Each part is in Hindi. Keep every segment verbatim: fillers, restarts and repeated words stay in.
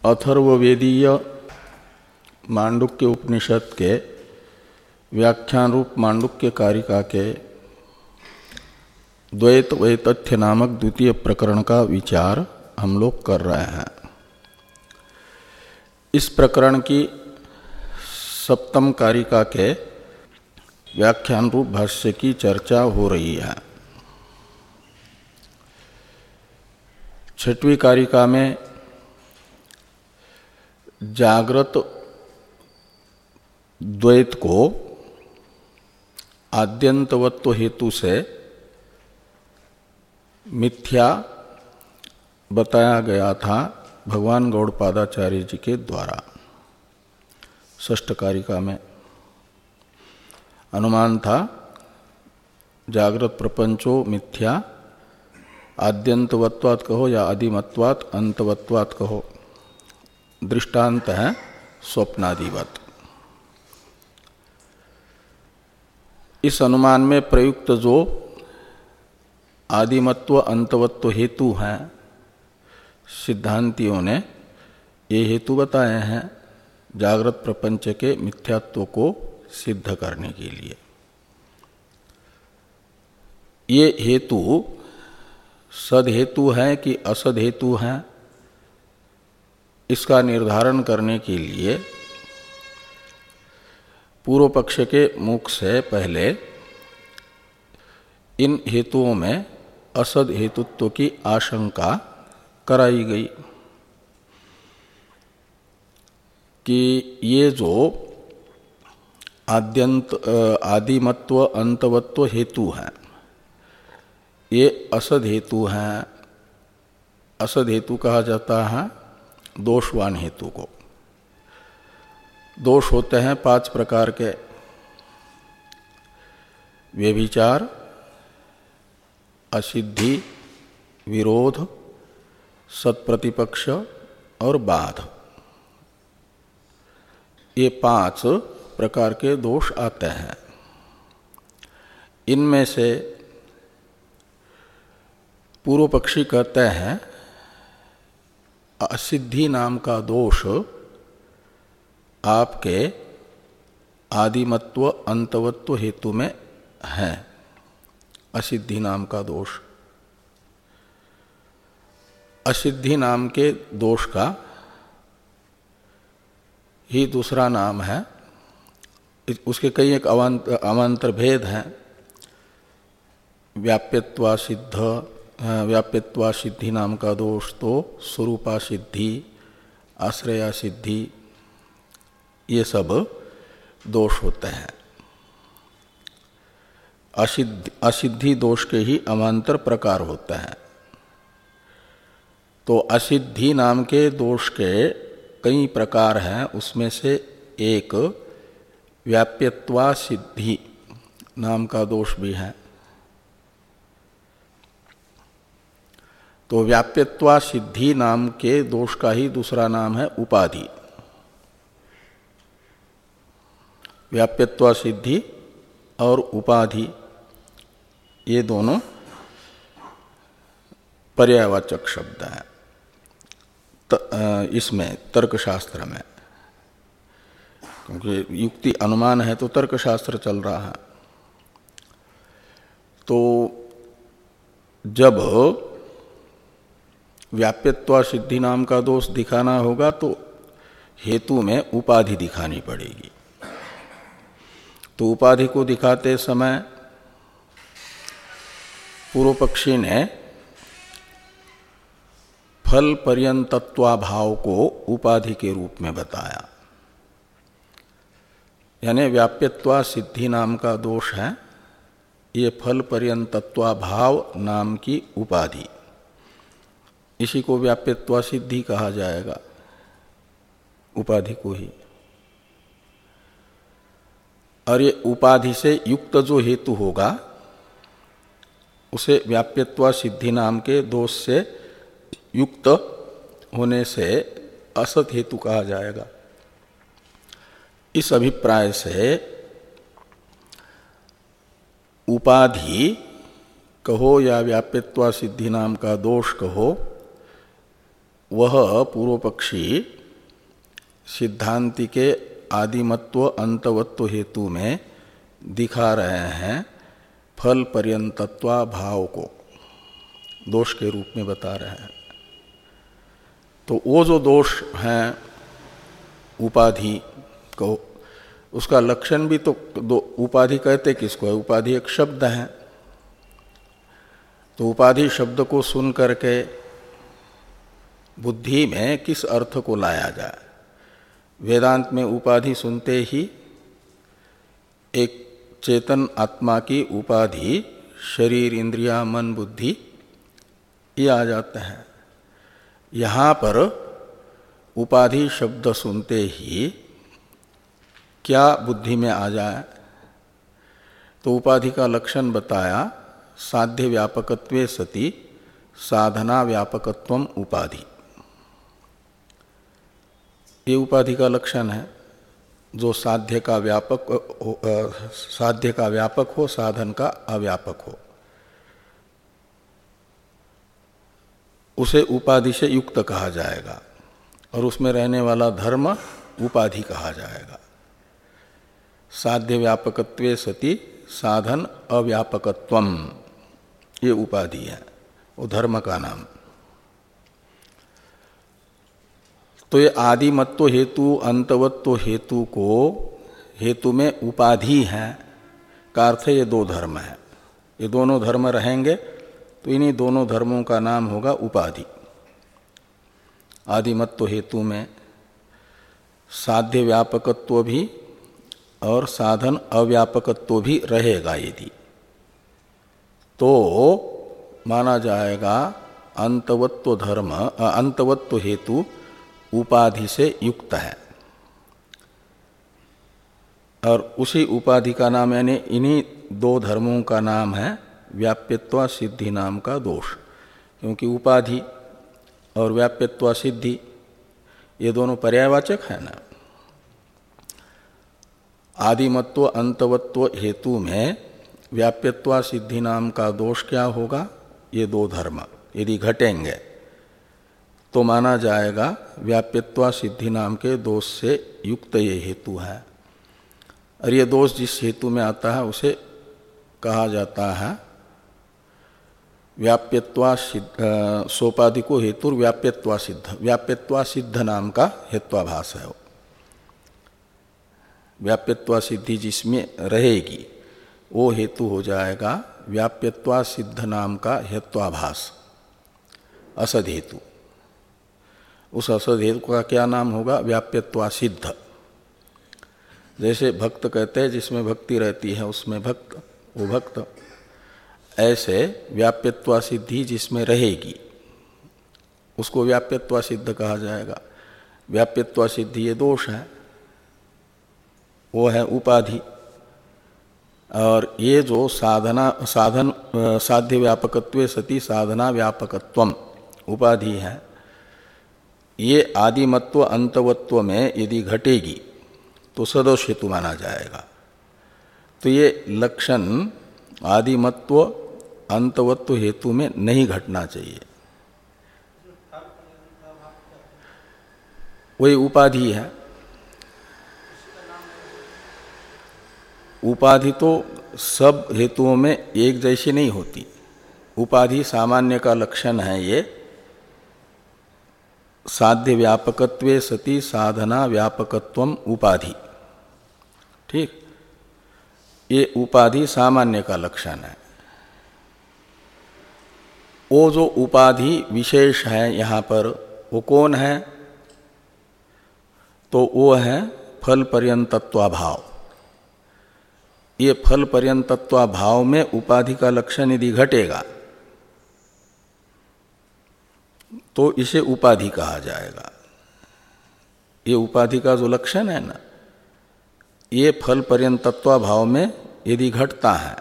अथर्ववेदीय मांडुक्य उपनिषद के व्याख्यान रूप मांडुक्य कारिका के द्वैत वैतथ्य नामक द्वितीय प्रकरण का विचार हम लोग कर रहे हैं। इस प्रकरण की सप्तम कारिका के व्याख्यान रूप भाष्य की चर्चा हो रही है। छठवीं कारिका में जागृत द्वैत को आद्यंतवत्व हेतु से मिथ्या बताया गया था भगवान गौड़पादाचार्य जी के द्वारा। षष्ठ कारिका में अनुमान था जागृत प्रपंचो मिथ्या, आद्यंतवत्वात् कहो या आदिमत्वात् अंतवत्वात् कहो, दृष्टांत है स्वप्नादिवत। इस अनुमान में प्रयुक्त जो आदिमत्व अंतवत्व हेतु हैं, सिद्धांतियों ने ये हेतु बताए हैं जागृत प्रपंच के मिथ्यात्व को सिद्ध करने के लिए। ये हेतु सद हेतु है कि असद हेतु है, इसका निर्धारण करने के लिए पूर्व पक्ष के मुख से पहले इन हेतुओं में असद हेतुत्व की आशंका कराई गई कि ये जो आद्यंत आदिमत्व अंतवत्व हेतु हैं ये असद हेतु हैं। असद हेतु कहा जाता है दोषवान हेतु को। दोष होते हैं पांच प्रकार के: व्यभिचार, असिद्धि, विरोध, सत्प्रतिपक्ष और बाध। ये पांच प्रकार के दोष आते हैं। इनमें से पूर्व पक्षी कहते हैं असिद्धि नाम का दोष आपके आदिमत्व अंतवत्व हेतु में है। असिद्धि नाम का दोष असिद्धि नाम के दोष का ही दूसरा नाम है। उसके कई एक अवान्तर भेद हैं। व्याप्यत्वा सिद्ध व्याप्यत्वा सिद्धि नाम का दोष तो स्वरूपा सिद्धि, आश्रया सिद्धि, ये सब दोष होते हैं। असिद्धि असिद्धि दोष के ही अवान्तर प्रकार होते हैं। तो असिद्धि नाम के दोष के कई प्रकार हैं। उसमें से एक व्याप्यत्वा सिद्धि नाम का दोष भी है। तो व्याप्यत्वा सिद्धि नाम के दोष का ही दूसरा नाम है उपाधि। व्याप्यत्वा सिद्धि और उपाधि ये दोनों पर्यायवाचक शब्द हैं इसमें तर्कशास्त्र में, क्योंकि युक्ति अनुमान है तो तर्कशास्त्र चल रहा है। तो जब व्याप्यत्वा सिद्धि नाम का दोष दिखाना होगा तो हेतु में उपाधि दिखानी पड़ेगी। तो उपाधि को दिखाते समय पूर्व पक्षी ने फल पर्यंतत्वाभाव को उपाधि के रूप में बताया। यानी व्याप्यत्वा सिद्धि नाम का दोष है, ये फल पर्यंतत्वाभाव नाम की उपाधि, इसी को व्याप्यत्वा सिद्धि कहा जाएगा, उपाधि को ही। और ये उपाधि से युक्त जो हेतु होगा उसे व्याप्यत्वा सिद्धि नाम के दोष से युक्त होने से असत हेतु कहा जाएगा। इस अभिप्राय से उपाधि कहो या व्याप्यत्वा सिद्धि नाम का दोष कहो, वह पूर्व पक्षी सिद्धांति के आदिमत्व अंतवत्व हेतु में दिखा रहे हैं फल पर्यंतत्वा भाव को दोष के रूप में बता रहे हैं। तो वो जो दोष है उपाधि को, उसका लक्षण भी तो दो, उपाधि कहते किसको है? उपाधि एक शब्द है। तो उपाधि शब्द को सुन करके बुद्धि में किस अर्थ को लाया जाए? वेदांत में उपाधि सुनते ही एक चेतन आत्मा की उपाधि शरीर इंद्रिया मन बुद्धि ये आ जाते हैं। यहाँ पर उपाधि शब्द सुनते ही क्या बुद्धि में आ जाए? तो उपाधि का लक्षण बताया, साध्य व्यापकत्वे सति साधना व्यापकत्वम उपाधि। ये उपाधि का लक्षण है, जो साध्य का व्यापक हो, साध्य का व्यापक हो, साधन का अव्यापक हो, उसे उपाधि से युक्त कहा जाएगा और उसमें रहने वाला धर्म उपाधि कहा जाएगा। साध्य व्यापकत्वे सति साधन अव्यापकत्वम ये उपाधि है, वो धर्म का नाम। तो ये आदिमत्व हेतु अंतवत्व हेतु को हेतु में उपाधि है का अर्थ ये दो धर्म है। ये दोनों धर्म रहेंगे तो इन्हीं दोनों धर्मों का नाम होगा उपाधि। आदिमत्व हेतु में साध्य व्यापकत्व भी और साधन अव्यापकत्व भी रहेगा यदि, तो माना जाएगा अंतवत्व धर्म अंतवत्व हेतु उपाधि से युक्त है। और उसी उपाधि का नाम यानी इन्हीं दो धर्मों का नाम है व्याप्यत्व सिद्धि नाम का दोष। क्योंकि उपाधि और व्याप्यत्व सिद्धि ये दोनों पर्यायवाचक है ना। आदिमत्व अंतवत्व हेतु में व्याप्यत्व सिद्धि नाम का दोष क्या होगा? ये दो धर्म यदि घटेंगे तो माना जाएगा व्याप्यत्व सिद्धि नाम के दोष से युक्त ये हेतु है। और ये दोष जिस हेतु में आता है उसे कहा जाता है व्याप्यत्व सिद्ध। सोपाधिको हेतु व्याप्यत्व सिद्ध, व्याप्यत्व सिद्ध नाम का हेत्वाभास है। व्याप्यत्व सिद्धि जिसमें रहेगी वो हेतु हो जाएगा व्याप्यत्व सिद्ध नाम का हेत्वाभास, असद हेतु। उस असद हेतु का क्या नाम होगा? व्याप्यत्व सिद्ध। जैसे भक्त कहते हैं जिसमें भक्ति रहती है उसमें भक्त, वो भक्त। ऐसे व्याप्यत्व सिद्धि जिसमें रहेगी उसको व्याप्यत्व सिद्ध कहा जाएगा। व्याप्यत्व सिद्धि ये दोष है, वो है उपाधि। और ये जो साधना साधन साध्य व्यापकत्वे सति साधना व्यापकत्वम उपाधि है, ये आदिमत्व अंतवत्व में यदि घटेगी तो सदोष हेतु माना जाएगा। तो ये लक्षण आदिमत्व अंतवत्व हेतु में नहीं घटना चाहिए। वही उपाधि है। उपाधि तो सब हेतुओं में एक जैसी नहीं होती। उपाधि सामान्य का लक्षण है ये साध्य व्यापकत्वे सति साधना व्यापकत्वम उपाधि। ठीक, ये उपाधि सामान्य का लक्षण है। वो जो उपाधि विशेष है यहाँ पर वो कौन है? तो वो है फल पर्यंतत्वाभाव। ये फल पर्यंतत्वाभाव में उपाधि का लक्षण यदि घटेगा तो इसे उपाधि कहा जाएगा। ये उपाधि का जो लक्षण है ना, ये फल पर्यंतत्वाभाव में यदि घटता है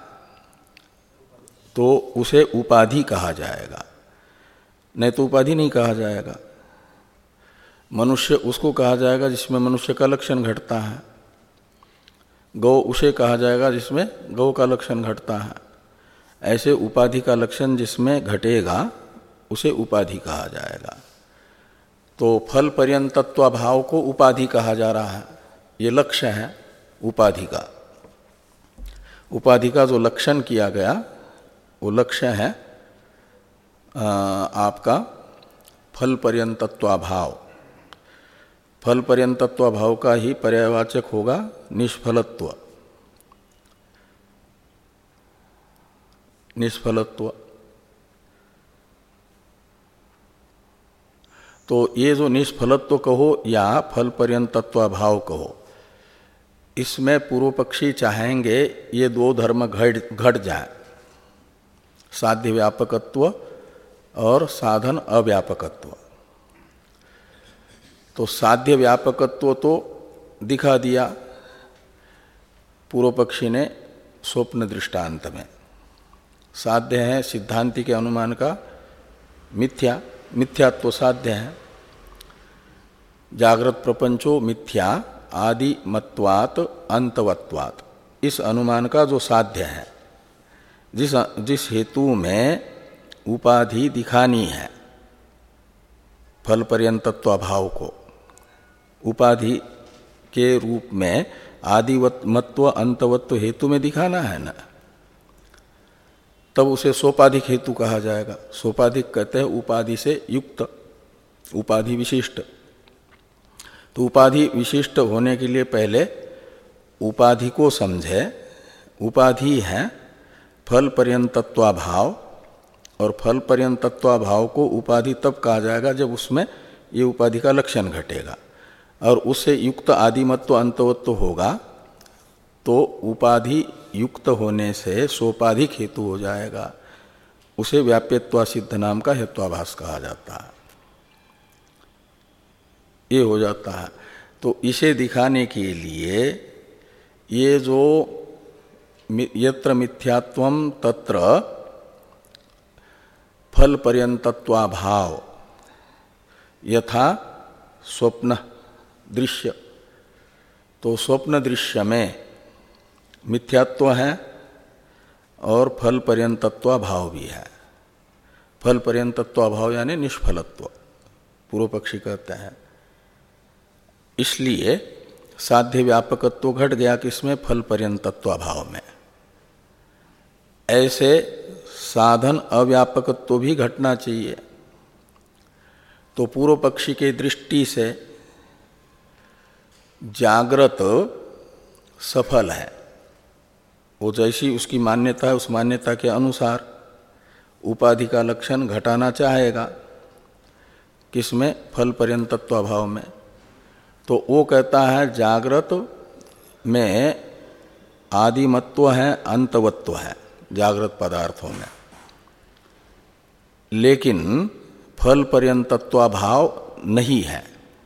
तो उसे उपाधि कहा जाएगा, नहीं तो उपाधि नहीं कहा जाएगा। मनुष्य उसको कहा जाएगा जिसमें मनुष्य का लक्षण घटता है। गौ उसे कहा जाएगा जिसमें गौ का लक्षण घटता है। ऐसे उपाधि का लक्षण जिसमें घटेगा उसे उपाधि कहा जाएगा। तो फल पर्यंतत्वाभाव को उपाधि कहा जा रहा है, ये लक्ष्य है उपाधि का। उपाधि का जो लक्षण किया गया वो लक्ष्य है आ, आपका फल पर्यंतत्वाभाव। फल पर्यंतत्वाभाव का ही पर्यायवाचक होगा निष्फलत्व। निष्फलत्व तो ये जो निष्फलत्व कहो या फल पर्यंतत्वाभाव कहो, इसमें पूर्व पक्षी चाहेंगे ये दो धर्म घट घट जाए, साध्य व्यापकत्व और साधन अव्यापकत्व। तो साध्य व्यापकत्व तो दिखा दिया पूर्व पक्षी ने स्वप्न दृष्टांत में। साध्य है सिद्धांति के अनुमान का मिथ्या, मिथ्यात्व साध्य है। जागृत प्रपंचो मिथ्या आदि मत्वात अंतवत्वात, इस अनुमान का जो साध्य है, जिस जिस हेतु में उपाधि दिखानी है फल पर्यंतत्वाभाव को, उपाधि के रूप में आदिमत्व अंतवत्व हेतु में दिखाना है ना, तब उसे सोपाधिक हेतु कहा जाएगा। सोपाधिक कहते हैं उपाधि से युक्त, उपाधि विशिष्ट। तो उपाधि विशिष्ट होने के लिए पहले उपाधि को समझे। उपाधि है फल पर्यंतत्वाभाव, और फल पर्यंतत्वाभाव को उपाधि तब कहा जाएगा जब उसमें ये उपाधि का लक्षण घटेगा और उससे युक्त आदिमत्व अंतवत्व होगा, तो उपाधि युक्त होने से सोपाधिक हेतु हो जाएगा। उसे व्याप्यत्वा सिद्ध नाम का हेत्वाभास कहा जाता है। ये हो जाता है। तो इसे दिखाने के लिए ये जो यत्र मिथ्यात्वम तत्र फल पर्यंतत्वाभाव यथा स्वप्न दृश्य, तो स्वप्न दृश्य में मिथ्यात्व है और फल पर्यंतत्वाभाव भी है। फल पर्यंतत्वाभाव यानी निष्फलत्व पूर्व पक्षी कहते हैं। इसलिए साध्य व्यापकत्व घट गया किसमें? फल पर्यंतत्वाभाव में। ऐसे साधन अव्यापकत्व भी घटना चाहिए। तो पूर्व पक्षी के दृष्टि से जागृत सफल है, वो जैसी उसकी मान्यता है उस मान्यता के अनुसार उपाधि का लक्षण घटाना चाहेगा। किसमें? फल पर्यंतत्वाभाव में। तो वो कहता है जागृत में आदिमत्व है अंतवत्व है जागृत पदार्थों में, लेकिन फल पर्यंतत्वाभाव नहीं है,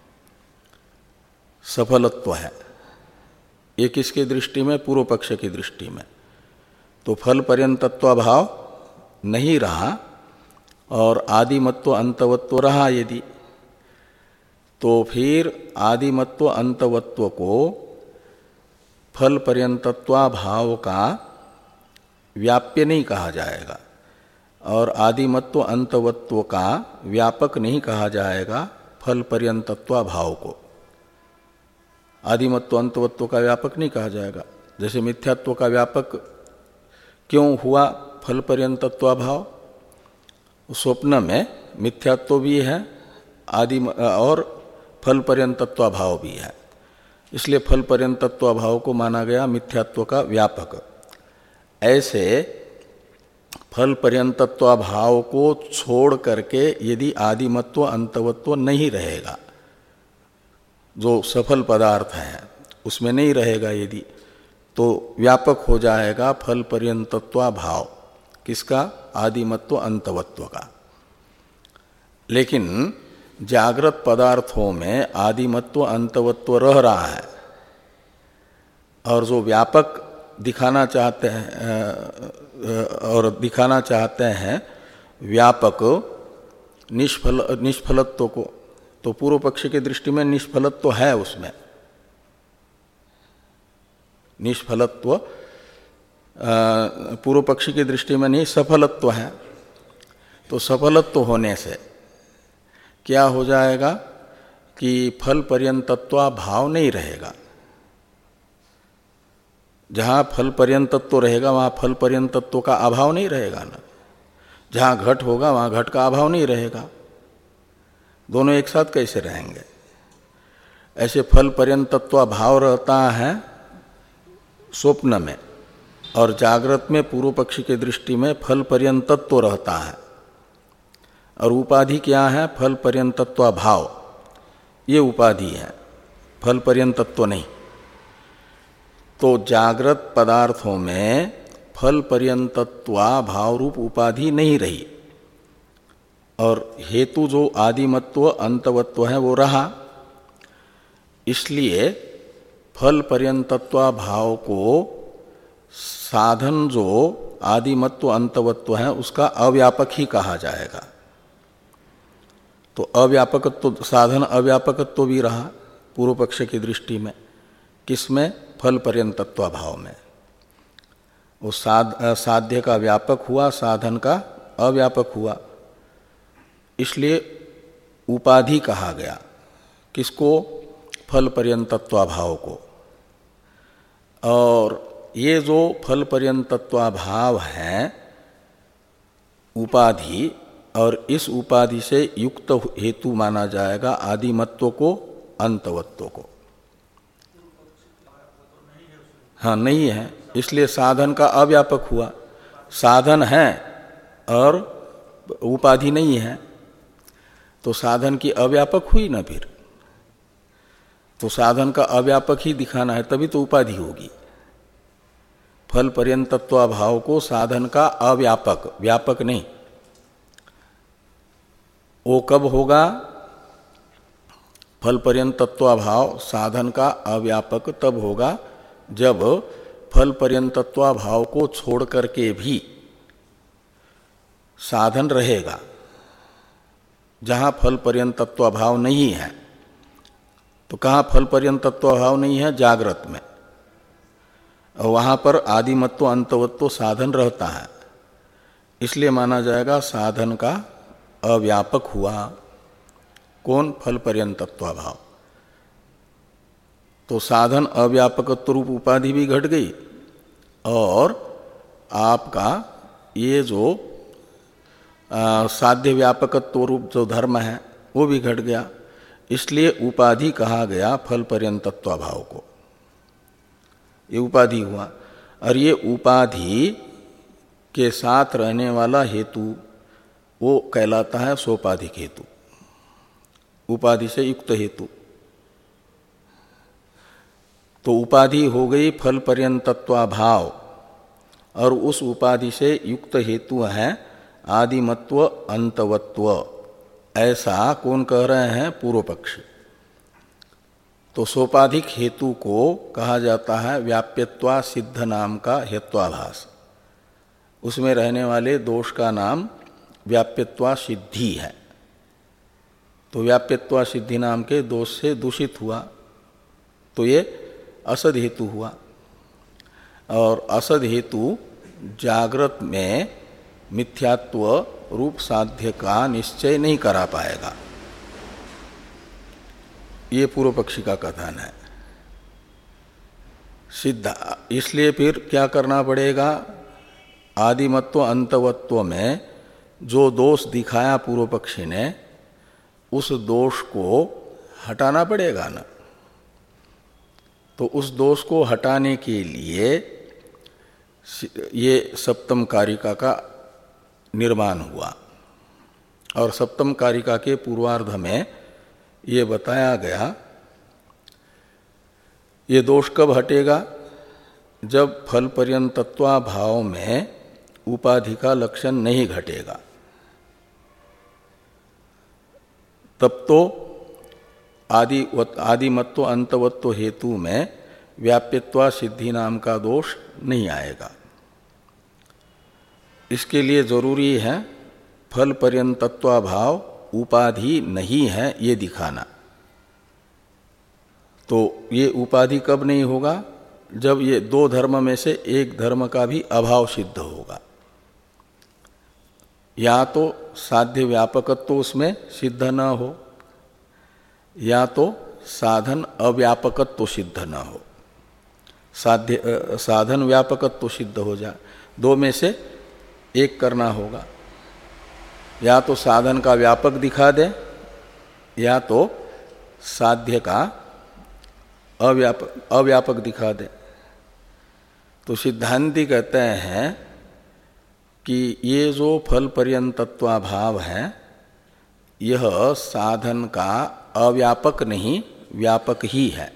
सफलत्व है। ये किसकी दृष्टि में? पूर्व पक्ष की दृष्टि में। तो फल पर्यंतत्वाभाव नहीं रहा और आदिमत्व अंतवत्व रहा यदि, तो फिर आदिमत्व अंतवत्व को फल पर्यंतत्वाभाव का व्याप्य नहीं कहा जाएगा और आदिमत्व अंतवत्व का व्यापक नहीं कहा जाएगा। फल पर्यंतत्वाभाव को आदिमत्व अंतवत्व का व्यापक नहीं कहा जाएगा। जैसे मिथ्यात्व का व्यापक क्यों हुआ फल पर्यंतत्वाभाव? स्वप्न में मिथ्यात्व भी है आदि और फल पर्यंतत्वाभाव भी है, इसलिए फल पर्यंतत्वाभाव को माना गया मिथ्यात्व का व्यापक। ऐसे फल पर्यंतत्वाभाव को छोड़ करके यदि आदिमत्व अंतवत्व नहीं रहेगा, जो सफल पदार्थ है उसमें नहीं रहेगा यदि, तो व्यापक हो जाएगा फल पर्यंतत्वाभाव। किसका? आदिमत्व अंतवत्व का। लेकिन जागृत पदार्थों में आदिमत्व अंतवत्व रह रहा है और जो व्यापक दिखाना चाहते हैं और दिखाना चाहते हैं व्यापक निष्फल निष्फलत्व को, तो पूर्व पक्ष की दृष्टि में निष्फलत्व है उसमें। निष्फलत्व पूर्व पक्षी की दृष्टि में नहीं, सफलत्व है। तो सफलत्व होने से क्या हो जाएगा? कि फल पर्यंतत्वा भाव नहीं रहेगा। जहाँ फल पर्यंतत्व रहेगा वहाँ फल पर्यंतत्व का अभाव नहीं रहेगा ना। जहाँ घट होगा वहाँ घट का अभाव नहीं रहेगा। दोनों एक साथ कैसे रहेंगे? ऐसे फल पर्यंतत्व भाव रहता है स्वप्न में, और जागृत में पूर्व पक्षी के दृष्टि में फल पर्यंतत्व रहता है। और उपाधि क्या है? फल पर्यंतत्व भाव, ये उपाधि है, फल पर्यंतत्व नहीं। तो जागृत पदार्थों में फल पर्यंतत्वा भाव रूप उपाधि नहीं रही, और हेतु जो आदिमत्व अंतवत्व है वो रहा। इसलिए फल पर्यंतत्वा भाव को साधन जो आदिमत्व अंतवत्व है उसका अव्यापक ही कहा जाएगा। तो अव्यापकत्व, साधन अव्यापकत्व भी रहा पूर्व पक्ष की दृष्टि में। किसमें? फल पर्यंतत्व भाव में। वो साध साध्य का व्यापक हुआ, साधन का अव्यापक हुआ, इसलिए उपाधि कहा गया। किसको? फल पर्यंतत्व भाव को। और ये जो फल पर्यंतत्व भाव है उपाधि, और इस उपाधि से युक्त हेतु माना जाएगा आदिमत्व को अंतवत्व को। हाँ, नहीं है, इसलिए साधन का अव्यापक हुआ। साधन है और उपाधि नहीं है, तो साधन की अव्यापक हुई ना। फिर तो साधन का अव्यापक ही दिखाना है, तभी तो उपाधि होगी। फल पर्यंतत्व भाव को साधन का अव्यापक, व्यापक नहीं। वो कब होगा? फल पर्यंतत्व भाव साधन का अव्यापक तब होगा जब फल पर्यंतत्व भाव को छोड़ करके भी साधन रहेगा। जहाँ फल पर्यंतत्व भाव नहीं है, तो कहाँ फल पर्यंतत्व भाव नहीं है? जागृत में। और वहाँ पर आदिमत्व अंतवत्व साधन रहता है, इसलिए माना जाएगा साधन का अव्यापक हुआ। कौन? फल पर्यंतत्व भाव। तो साधन अव्यापकत्व रूप उपाधि भी घट गई, और आपका ये जो आ, साध्य व्यापकत्व रूप जो धर्म है वो भी घट गया। इसलिए उपाधि कहा गया फल पर्यंतत्व भाव को। ये उपाधि हुआ, और ये उपाधि के साथ रहने वाला हेतु वो कहलाता है सोपाधिक हेतु, उपाधि से युक्त हेतु। तो उपाधि हो गई फल पर्यंतत्व भाव, और उस उपाधि से युक्त हेतु है आदिमत्व अंतवत्व। ऐसा कौन कह रहे हैं? पूर्व पक्षी। तो सोपाधिक हेतु को कहा जाता है व्याप्यत्वा सिद्ध नाम का हेत्वाभास। उसमें रहने वाले दोष का नाम व्याप्यत्वा सिद्धि है। तो व्याप्यत्वा सिद्धि नाम के दोष से दूषित हुआ, तो ये असद हेतु हुआ। और असद हेतु जागृत में मिथ्यात्व रूप साध्य का निश्चय नहीं करा पाएगा, ये पूर्व पक्षी का कथन है। सिद्ध, इसलिए फिर क्या करना पड़ेगा? आदिमत्व अंतवत्व में जो दोष दिखाया पूर्व पक्षी ने, उस दोष को हटाना पड़ेगा ना। तो उस दोष को हटाने के लिए ये सप्तम कारिका का निर्माण हुआ। और सप्तम कारिका के पूर्वार्ध में ये बताया गया, ये दोष कब हटेगा? जब फल पर्यंतत्वा भाव में उपाधि का लक्षण नहीं घटेगा, तब तो आदि आदिमत्व अंतवत्व हेतु में व्याप्यत्वा सिद्धि नाम का दोष नहीं आएगा। इसके लिए जरूरी है फल पर्यंतत्वा भाव उपाधि नहीं है ये दिखाना। तो ये उपाधि कब नहीं होगा? जब ये दो धर्म में से एक धर्म का भी अभाव सिद्ध होगा। या तो साध्य व्यापकत्व उसमें सिद्ध न हो, या तो साधन अव्यापकत्व सिद्ध न हो, साध्य साधन व्यापकत्व सिद्ध हो जाए, दो में से एक करना होगा। या तो साधन का व्यापक दिखा दे या तो साध्य का अव्यापक अव्यापक दिखा दे। तो सिद्धांती कहते हैं कि ये जो फल पर्यंतत्वाभाव है यह साधन का अव्यापक नहीं व्यापक ही है।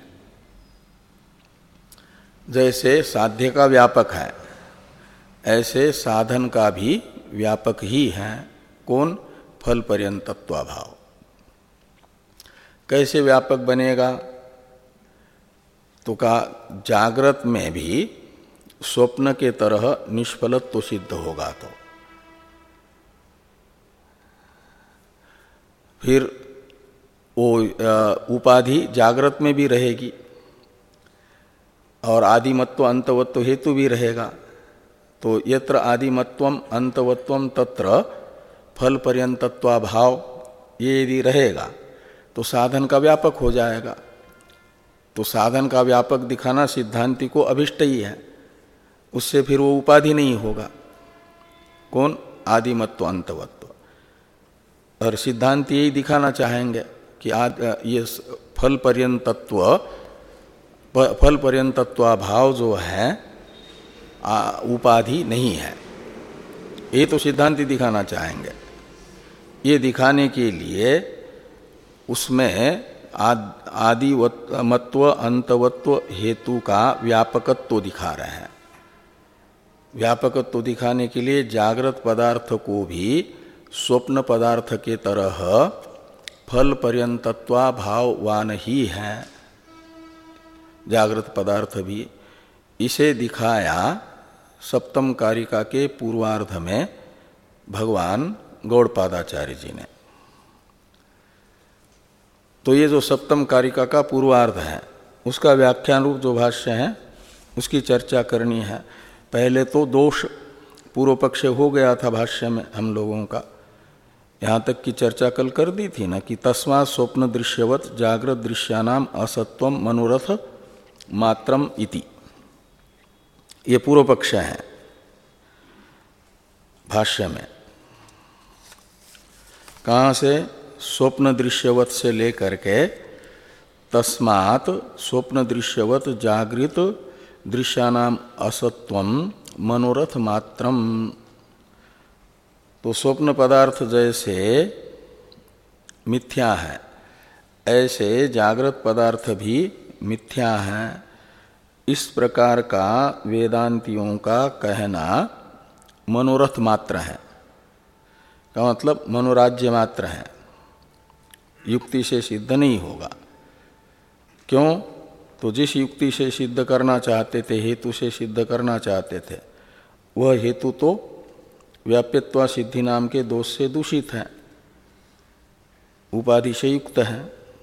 जैसे साध्य का व्यापक है ऐसे साधन का भी व्यापक ही है। कौन? फल पर्यंतत्वाभाव। कैसे व्यापक बनेगा? तो का जागृत में भी स्वप्न के तरह निष्फलत्व सिद्ध होगा। तो फिर वो उपाधि जागृत में भी रहेगी और आदिमत्व अंतवत्व हेतु भी रहेगा। तो यत्र आदिमत्वम अंतवत्वम तत्र फल पर्यंतत्वाभाव ये यदि रहेगा तो साधन का व्यापक हो जाएगा। तो साधन का व्यापक दिखाना सिद्धांति को अभिष्ट ही है, उससे फिर वो उपाधि नहीं होगा। कौन? आदिमत्व अंतवत्व। और सिद्धांत यही दिखाना चाहेंगे कि आज ये फल पर्यंतत्व फल पर्यंतत्वाभाव जो है उपाधि नहीं है, ये तो सिद्धांति दिखाना चाहेंगे। ये दिखाने के लिए उसमें आदिमत्व अंतवत्व हेतु का व्यापकत्व दिखा रहे हैं। व्यापकत्व दिखाने के लिए जागृत पदार्थ को भी स्वप्न पदार्थ के तरह फल पर्यंतत्वाभाववान ही है। जागृत पदार्थ भी इसे दिखाया सप्तम कारिका के पूर्वार्ध में भगवान गौड़पादाचार्य जी ने। तो ये जो सप्तम कारिका का पूर्वार्ध है उसका व्याख्यान रूप जो भाष्य है उसकी चर्चा करनी है। पहले तो दोष पूर्व पक्ष हो गया था भाष्य में हम लोगों का, यहाँ तक की चर्चा कल कर दी थी ना कि तस्मात् स्वप्न दृश्यवत जागृत दृश्यानाम असत्वम मनोरथ मात्रम इति, ये पूर्व पक्ष है भाष्य में। कहाँ से? स्वप्न दृश्यवत से लेकर के तस्मात् स्वप्न दृश्यवत जागृत दृश्यानाम असत्वम मनोरथ मात्रम। तो स्वप्न पदार्थ जैसे मिथ्या है ऐसे जागृत पदार्थ भी मिथ्या है। इस प्रकार का वेदांतियों का कहना मनोरथ मात्र है, का मतलब मनोराज्य मात्र है, युक्ति से सिद्ध नहीं होगा। क्यों? तो जिस युक्ति से सिद्ध करना चाहते थे, हेतु से सिद्ध करना चाहते थे, वह हेतु तो व्याप्यत्वा सिद्धि नाम के दोष से दूषित है, उपाधि से युक्त है।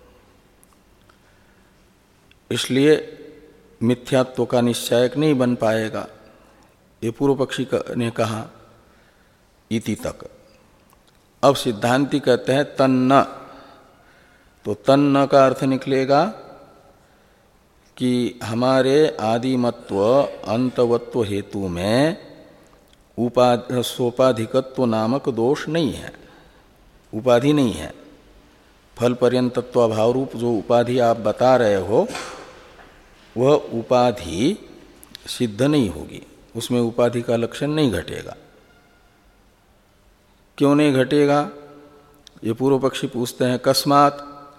इसलिए मिथ्यात्व का निश्चयक नहीं बन पाएगा। ये पूर्व पक्षी ने कहा इति तक। अब सिद्धांति कहते हैं तन्न, तो तन्न का अर्थ निकलेगा कि हमारे आदिमत्व अंतवत्व हेतु में उपाधि सोपाधिकत्व नामक दोष नहीं है, उपाधि नहीं है। फल पर्यंतत्वाभाव रूप जो उपाधि आप बता रहे हो वह उपाधि सिद्ध नहीं होगी, उसमें उपाधि का लक्षण नहीं घटेगा। क्यों नहीं घटेगा? ये पूर्व पक्षी पूछते हैं कस्मात्,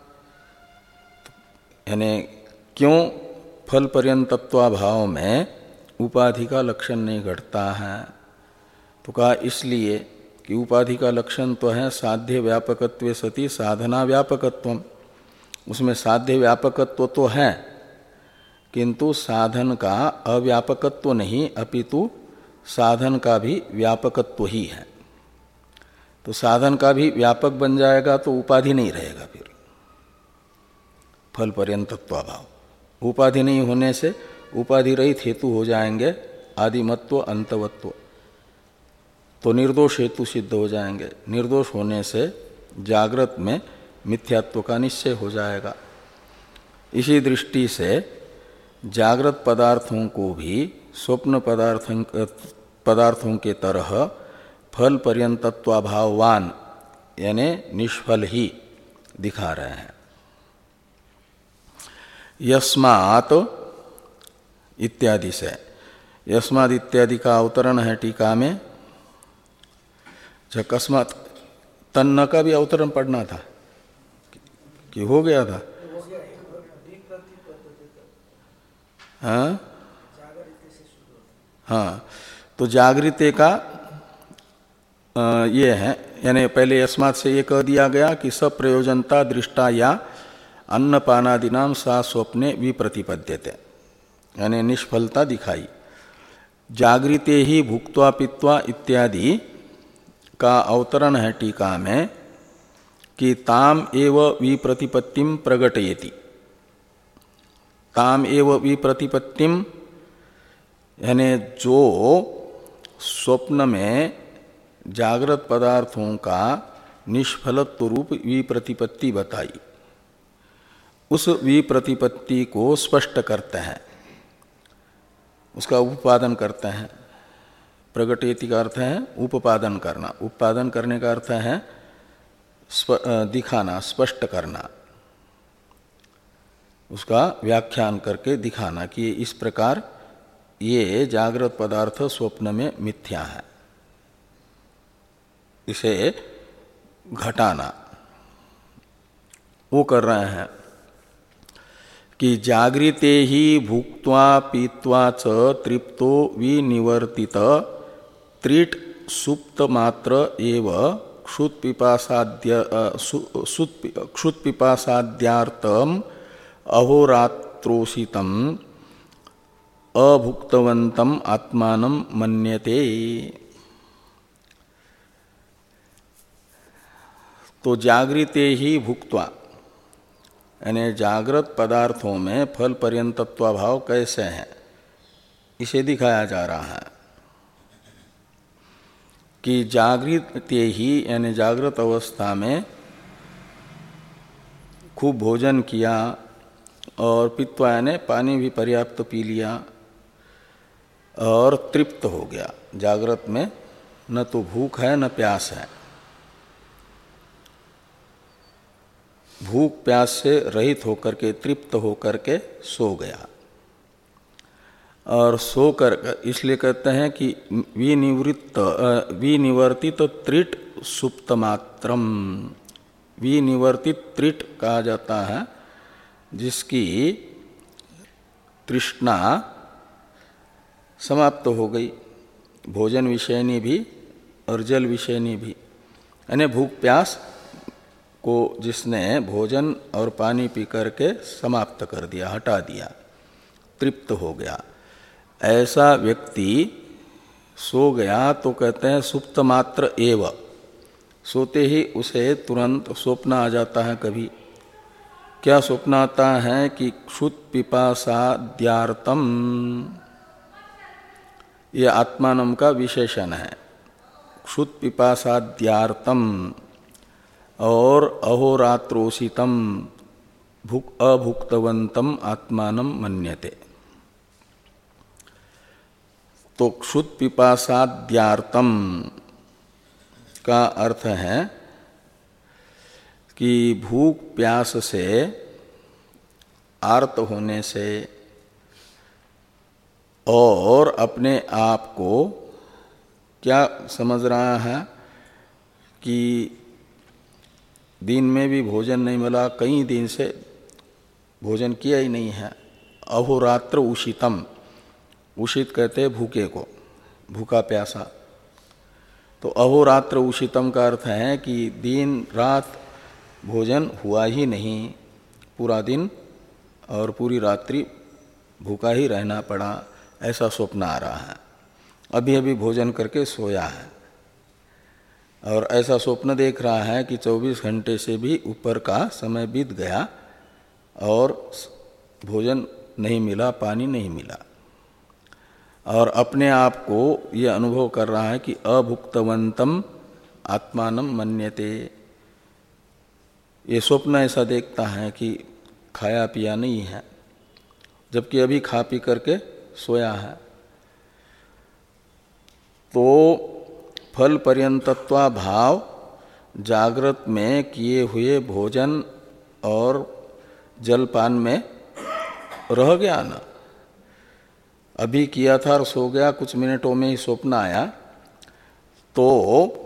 यानी क्यों फल पर्यंतत्वाभाव में उपाधि का लक्षण नहीं घटता है? तो कहा इसलिए कि उपाधि का लक्षण तो है साध्य व्यापकत्व सति साधना व्यापकत्व, उसमें साध्य व्यापकत्व तो है किंतु साधन का अव्यापकत्व नहीं अपितु साधन का भी व्यापकत्व ही है। तो साधन का भी व्यापक बन जाएगा तो उपाधि नहीं रहेगा। फिर फल पर्यंतत्वाभाव उपाधि नहीं होने से उपाधि रहित हेतु हो जाएंगे आदिमत्व अंतवत्व, तो निर्दोष हेतु सिद्ध हो जाएंगे। निर्दोष होने से जागृत में मिथ्यात्व का निश्चय हो जाएगा। इसी दृष्टि से जागृत पदार्थों को भी स्वप्न पदार्थों पदार्थों के तरह फल पर्यंतत्वाभाववान यानी निष्फल ही दिखा रहे हैं। यस्मात् इत्यादि से, यस्मात् इत्यादि का अवतरण है टीका में। अकस्मात तन्न का भी अवतरण पढ़ना था कि हो गया था? हाँ हाँ, तो जागृते का आ, ये है, यानी पहले यस्मात् से ये कह दिया गया कि सब प्रयोजनता दृष्टा या अन्नपानादिनाम सा स्वप्ने विप्रतिपद्यते, यानी निष्फलता दिखाई। जागृते ही भुक्त्वा पीत्वा इत्यादि का अवतरण है टीका में कि ताम एव विप्रतिपत्तिम प्रगटयति। ताम एव विप्रतिपत्तिम यानी जो स्वप्न में जागृत पदार्थों का निष्फलत्व रूप विप्रतिपत्ति बताई, उस विप्रतिपत्ति को स्पष्ट करते हैं, उसका उपादन करते हैं। प्रगटेति का अर्थ है उपादन करना, उपादन करने का अर्थ है दिखाना, स्पष्ट करना, उसका व्याख्यान करके दिखाना कि इस प्रकार ये जागृत पदार्थ स्वप्न में मिथ्या है, इसे घटाना वो कर रहे हैं। कि जागृते ही भुक्त्वा पीत्वा च तृप्तो विनिवर्तित त्रीट सुप्त मात्र एव क्षुत पिपासाद्य क्षुत पिपासाद्यार्थम अहोरात्रोषितम अभुक्तवंतम आत्मानं मन्यते। तो जागृते ही भुक्त्वा यानी जागृत पदार्थों में फल पर्यंतत्वाभाव कैसे है, इसे दिखाया जा रहा है कि जागृते ही यानी जागृत अवस्था में खूब भोजन किया और पित्वा यानी पानी भी पर्याप्त पी लिया और तृप्त हो गया। जागृत में न तो भूख है न प्यास है, भूख प्यास से रहित होकर के तृप्त होकर के सो गया। और सोकर इसलिए कहते हैं कि विनिवृत्त विनिवर्तित त्रिट सुप्त मात्रम, विनिवर्तित त्रिट कहा जाता है जिसकी तृष्णा समाप्त हो गई, भोजन विषयनी भी और जल विषयनी भी, यानी भूख प्यास को जिसने भोजन और पानी पी करके समाप्त कर दिया, हटा दिया, तृप्त हो गया, ऐसा व्यक्ति सो गया तो कहते हैं सुप्त मात्र एव। सोते ही उसे तुरंत स्वप्न आ जाता है। कभी क्या स्वप्न आता है कि क्षुत पिपासाद्यार्तम, यह आत्मानं का विशेषण है। क्षुत पिपासाद्यार्तम और अहोरात्रोषितम भुक अभुक्तवंतम आत्मानं मन्यते। तो क्षुत पिपासाद्यार्तम का अर्थ है कि भूख प्यास से आर्त होने से और अपने आप को क्या समझ रहा है कि दिन में भी भोजन नहीं मिला, कई दिन से भोजन किया ही नहीं है। अहोरात्र उषितम, उषित कहते हैं भूखे को, भूखा प्यासा। तो अहोरात्र उषितम का अर्थ है कि दिन रात भोजन हुआ ही नहीं, पूरा दिन और पूरी रात्रि भूखा ही रहना पड़ा, ऐसा स्वप्न आ रहा है। अभी अभी भोजन करके सोया है और ऐसा स्वप्न देख रहा है कि चौबीस घंटे से भी ऊपर का समय बीत गया और भोजन नहीं मिला, पानी नहीं मिला, और अपने आप को यह अनुभव कर रहा है कि अभुक्तवंतम आत्मानं मन्यते, ये स्वप्न ऐसा देखता है कि खाया पिया नहीं है, जबकि अभी खा पी करके सोया है। तो फल पर्यंतत्वा भाव जागृत में किए हुए भोजन और जलपान में रह गया ना। अभी किया था और सो गया, कुछ मिनटों में ही स्वप्न आया, तो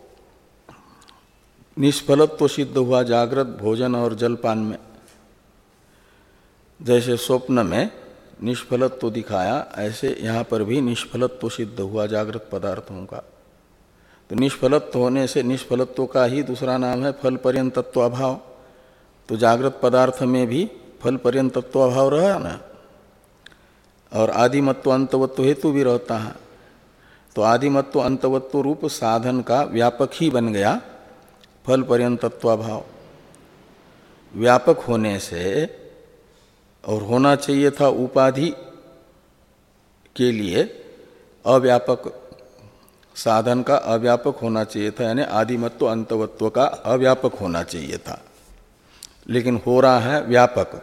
निष्फलत्व तो सिद्ध हुआ जागृत भोजन और जलपान में। जैसे स्वप्न में निष्फलत्व तो दिखाया, ऐसे यहाँ पर भी निष्फलत्व तो सिद्ध हुआ जागृत पदार्थों का। तो निष्फलत्व होने से निष्फलत्व का ही दूसरा नाम है फल पर्यंतत्व अभाव। तो जागृत पदार्थ में भी फल पर्यंतत्व अभाव रहा ना, और आदिमत्व अंतवत्व हेतु भी रहता है। तो आदिमत्व अंतवत्व रूप साधन का व्यापक ही बन गया फल पर्यंतत्वाभाव। व्यापक होने से, और होना चाहिए था उपाधि के लिए अव्यापक, साधन का अव्यापक होना चाहिए था, यानी आदिमत्व अंतवत्व का अव्यापक होना चाहिए था, लेकिन हो रहा है व्यापक।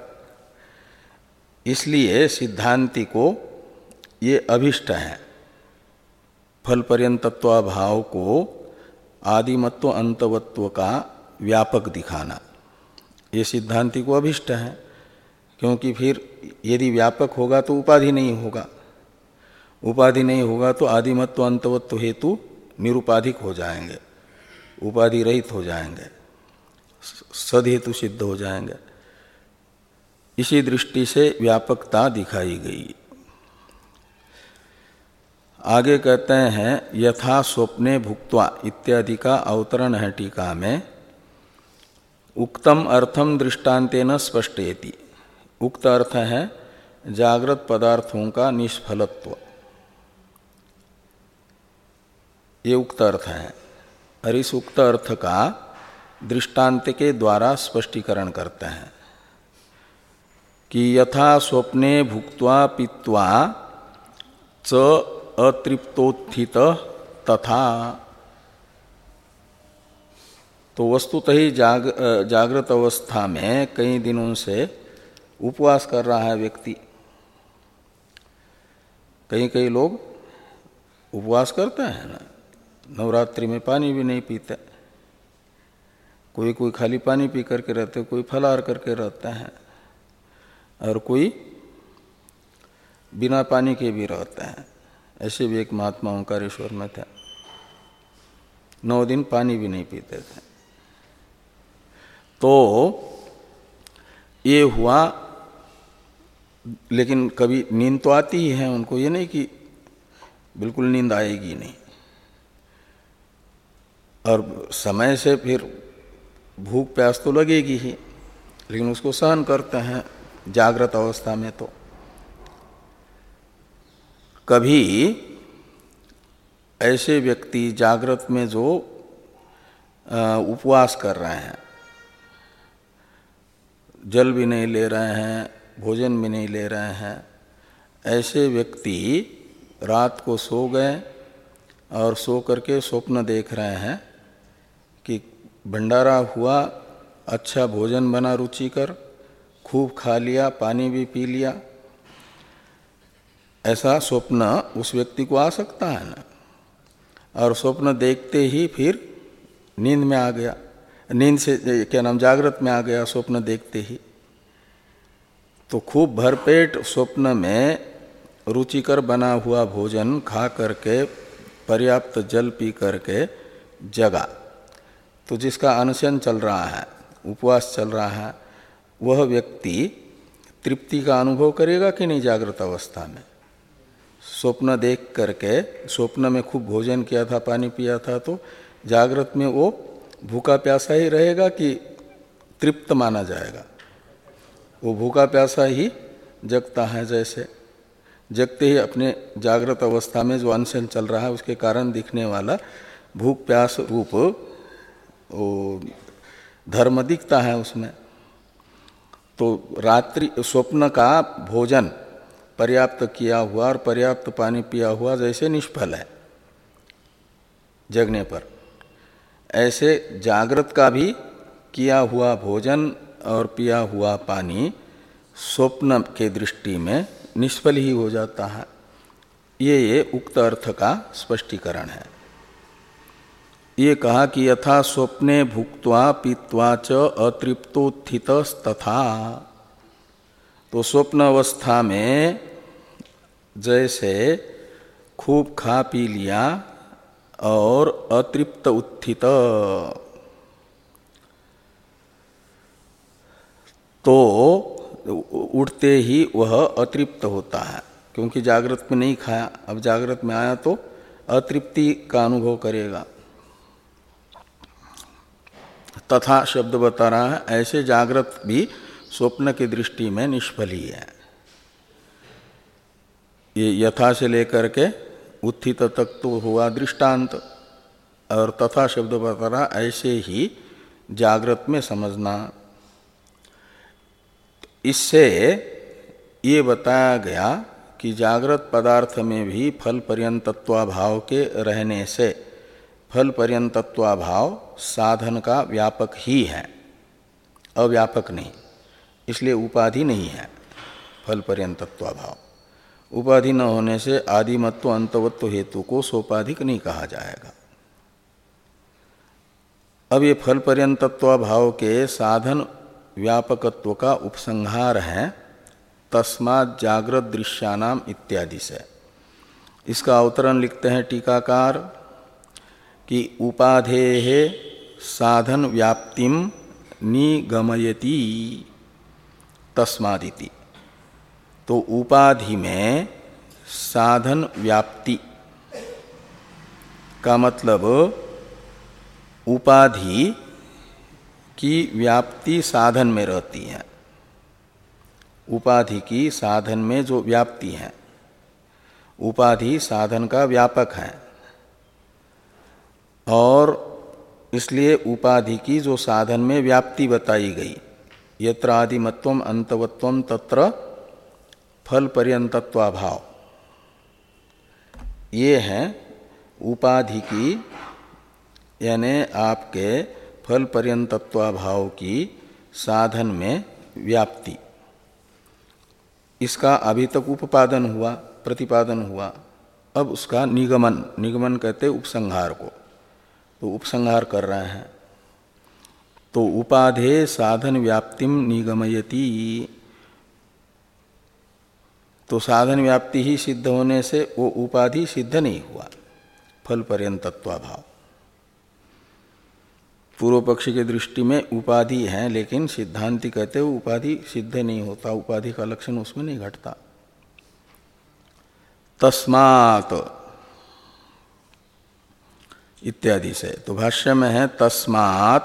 इसलिए सिद्धांति को ये अभिष्ट है, फल पर्यंतत्वाभाव को आदिमत्व अंतवत्व का व्यापक दिखाना, ये सिद्धांति को अभिष्ट है। क्योंकि फिर यदि व्यापक होगा तो उपाधि नहीं होगा, उपाधि नहीं होगा तो आदिमत्व अंतवत्व हेतु निरुपाधिक हो जाएंगे, उपाधि रहित हो जाएंगे, सद हेतु सिद्ध हो जाएंगे। इसी दृष्टि से व्यापकता दिखाई गई। आगे कहते हैं यथा स्वप्ने भुक्त्वा इत्यादि का अवतरण है टीका में। उक्तम अर्थम दृष्टांतेन स्पष्टेति। उक्त अर्थ है जागृत पदार्थों का निष्फलत्व, ये उक्त अर्थ है। और इस उक्त अर्थ का दृष्टांत के द्वारा स्पष्टीकरण करते हैं कि यथा स्वप्ने भुक्त्वा पीत्वा च अतृप्तोत्थित तथा। तो वस्तुतः ही जाग, जागृत अवस्था में कई दिनों से उपवास कर रहा है व्यक्ति। कई कई लोग उपवास करते हैं ना, नवरात्रि में पानी भी नहीं पीते, कोई कोई खाली पानी पी करके रहते, कोई फलाहार करके रहते हैं, और कोई बिना पानी के भी रहते हैं। ऐसे भी एक महात्मा ओंकारेश्वर में थे, नौ दिन पानी भी नहीं पीते थे। तो ये हुआ, लेकिन कभी नींद तो आती ही है उनको, ये नहीं कि बिल्कुल नींद आएगी नहीं। और समय से फिर भूख प्यास तो लगेगी ही, लेकिन उसको सहन करते हैं जागृत अवस्था में। तो कभी ऐसे व्यक्ति जागृत में जो उपवास कर रहे हैं, जल भी नहीं ले रहे हैं, भोजन भी नहीं ले रहे हैं, ऐसे व्यक्ति रात को सो गए और सो करके स्वप्न देख रहे हैं कि भंडारा हुआ, अच्छा भोजन बना रुचिकर, खूब खा लिया, पानी भी पी लिया। ऐसा स्वप्न उस व्यक्ति को आ सकता है ना। और स्वप्न देखते ही फिर नींद में आ गया, नींद से क्या नाम जागृत में आ गया स्वप्न देखते ही। तो खूब भरपेट स्वप्न में रुचिकर बना हुआ भोजन खा करके, पर्याप्त जल पी करके जगा। तो जिसका अनशन चल रहा है, उपवास चल रहा है, वह व्यक्ति तृप्ति का अनुभव करेगा कि नहीं जागृत अवस्था में? स्वप्न देख करके, स्वप्न में खूब भोजन किया था, पानी पिया था, तो जागृत में वो भूखा प्यासा ही रहेगा कि तृप्त माना जाएगा? वो भूखा प्यासा ही जगता है। जैसे जगते ही अपने जागृत अवस्था में जो अनशन चल रहा है उसके कारण दिखने वाला भूख प्यास रूप वो धर्म दिखता है उसमें। तो रात्रि स्वप्न का भोजन पर्याप्त किया हुआ और पर्याप्त पानी पिया हुआ जैसे निष्फल है जगने पर, ऐसे जागृत का भी किया हुआ भोजन और पिया हुआ पानी स्वप्न के दृष्टि में निष्फल ही हो जाता है। ये ये उक्त अर्थ का स्पष्टीकरण है। ये कहा कि यथा स्वप्ने भुक्त्वा पीत्वा च अतृप्तोत्थितस्तथा, तो स्वप्न अवस्था में जैसे खूब खा पी लिया और अतृप्त उत्थित, तो उठते ही वह अतृप्त होता है, क्योंकि जागृत में नहीं खाया, अब जागृत में आया तो अतृप्ति का अनुभव करेगा। तथा शब्द बता रहा है, ऐसे जागृत भी स्वप्न की दृष्टि में निष्फल ही है। ये यथा से लेकर के उत्थित तक तो हुआ दृष्टांत, और तथा शब्द बता रहा ऐसे ही जागृत में समझना। इससे ये बताया गया कि जागृत पदार्थ में भी फल पर्यंतत्वाभाव के रहने से फल पर्यंतत्वाभाव साधन का व्यापक ही है, अव्यापक नहीं। इसलिए उपाधि नहीं है फल पर्यंतत्वाभाव। उपाधि न होने से आदिमत्व अंतवत्व हेतु को सोपाधिक नहीं कहा जाएगा। अब ये फल पर्यंतत्वाभाव के साधन व्यापकत्व का उपसंहार है तस्मात् जागृत दृश्यानाम इत्यादि से। इसका अवतरण लिखते हैं टीकाकार कि उपाधेः साधन व्याप्तिम निगमयति तस्मादिति। तो उपाधि में साधन व्याप्ति का मतलब उपाधि की व्याप्ति साधन में रहती है। उपाधि की साधन में जो व्याप्ति है, उपाधि साधन का व्यापक है, और इसलिए उपाधि की जो साधन में व्याप्ति बताई गई, यत्र आदिमत्वम अंतवत्वम तत्र फल पर्यंतत्वाभाव, ये है उपाधि की यानी आपके फल पर्यंतत्वाभाव की साधन में व्याप्ति। इसका अभी तक उपादन हुआ, प्रतिपादन हुआ। अब उसका निगमन, निगमन कहते उपसंहार को, तो उपसंहार कर रहे हैं। तो उपाधे साधन व्याप्तिम निगमयति, तो साधन व्याप्ति ही सिद्ध होने से वो उपाधि सिद्ध नहीं हुआ, फल पर्यंतत्वाभाव। पूर्व पक्षी की दृष्टि में उपाधि है, लेकिन सिद्धांति कहते हैं उपाधि सिद्ध नहीं होता, उपाधि का लक्षण उसमें नहीं घटता। तस्मात् इत्यादि से, तो भाष्य में है तस्मात्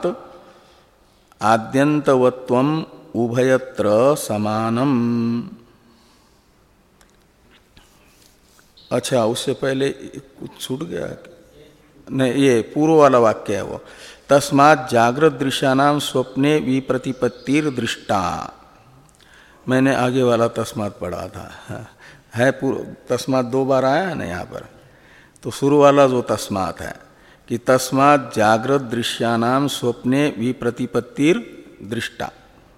आद्यंतवत्वम उभयत्र समानम। अच्छा, उससे पहले कुछ छूट गया, नहीं, ये पूर्व वाला वाक्य है वो। तस्मात् जागृत दृश्यानाम स्वप्ने विप्रतिपत्तिर दृष्टा। मैंने आगे वाला तस्मात् पढ़ा था, है पूर्व तस्मात् दो बार आया है ना यहाँ पर। तो शुरू वाला जो तस्मात् है कि तस्मात् जागृत दृश्यानाम स्वप्ने विप्रतिपत्तिर दृष्टा,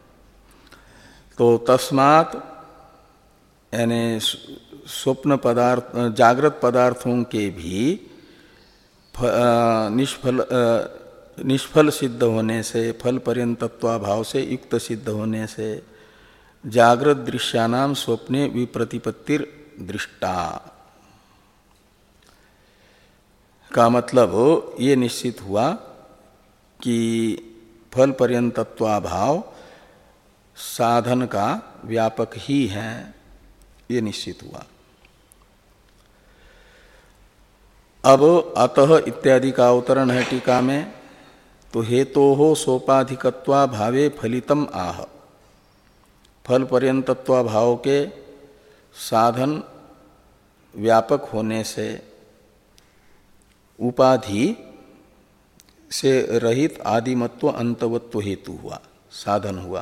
तो तस्मात् यानी स्वप्न पदार्थ जागृत पदार्थों के भी निष्फल निष्फल सिद्ध होने से, फल पर्यंतत्वाभाव से युक्त सिद्ध होने से जागृत दृश्यानाम स्वप्ने विप्रतिपत्तिर दृष्टा का मतलब ये निश्चित हुआ कि फल पर्यंतत्वाभाव साधन का व्यापक ही है, ये निश्चित हुआ। अब अतः इत्यादि का अवतरण है टीका में। तो हेतोः सोपाधिकत्वा भावे फलितम आह, फल पर्यंतत्वाभाव के साधन व्यापक होने से उपाधि से रहित आदिमत्व अंतवत्व हेतु हुआ, साधन हुआ।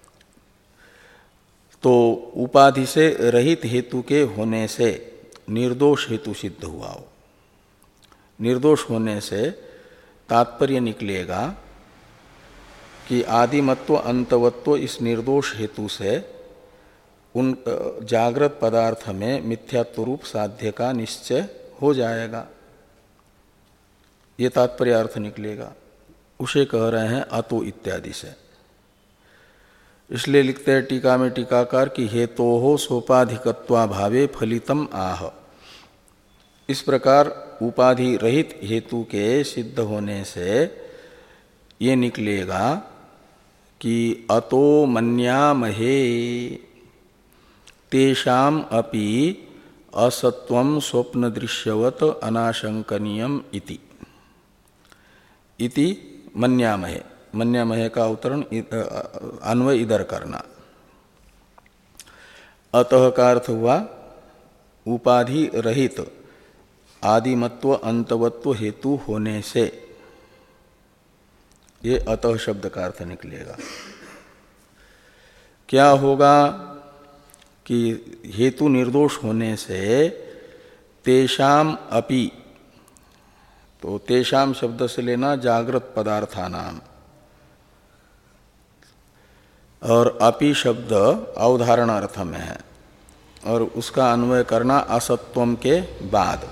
तो उपाधि से रहित हेतु के होने से निर्दोष हेतु सिद्ध हुआ हो। निर्दोष होने से तात्पर्य निकलेगा कि आदिमत्व अंतवत्व इस निर्दोष हेतु से उन जागृत पदार्थ में मिथ्यात्व रूप साध्य का निश्चय हो जाएगा, ये तात्पर्य अर्थ निकलेगा। उसे कह रहे हैं अतो इत्यादि से। इसलिए लिखते हैं टीका में टीकाकार कि हेतोः सोपाधिकत्वा भावे फलितम आह। इस प्रकार उपाधि रहित हेतु के सिद्ध होने से ये निकलेगा कि अतो मन्यामहे तेषाम अपि असत्वं स्वप्न दृश्यवत अनाशंकनीयम इति इति मन्यामहे। मन्यामहे का अवतरण अन्वय इधर करना। अतः का अर्थ हुआ उपाधि रहित आदिमत्व अंतवत्व हेतु होने से, ये अतः शब्द का अर्थ निकलेगा। क्या होगा कि हेतु निर्दोष होने से तेषाम अपि, तो तेषाम शब्द से लेना जागृत पदार्थानाम, और अपि शब्द अवधारण अर्थ में है और उसका अन्वय करना असत्वम के बाद।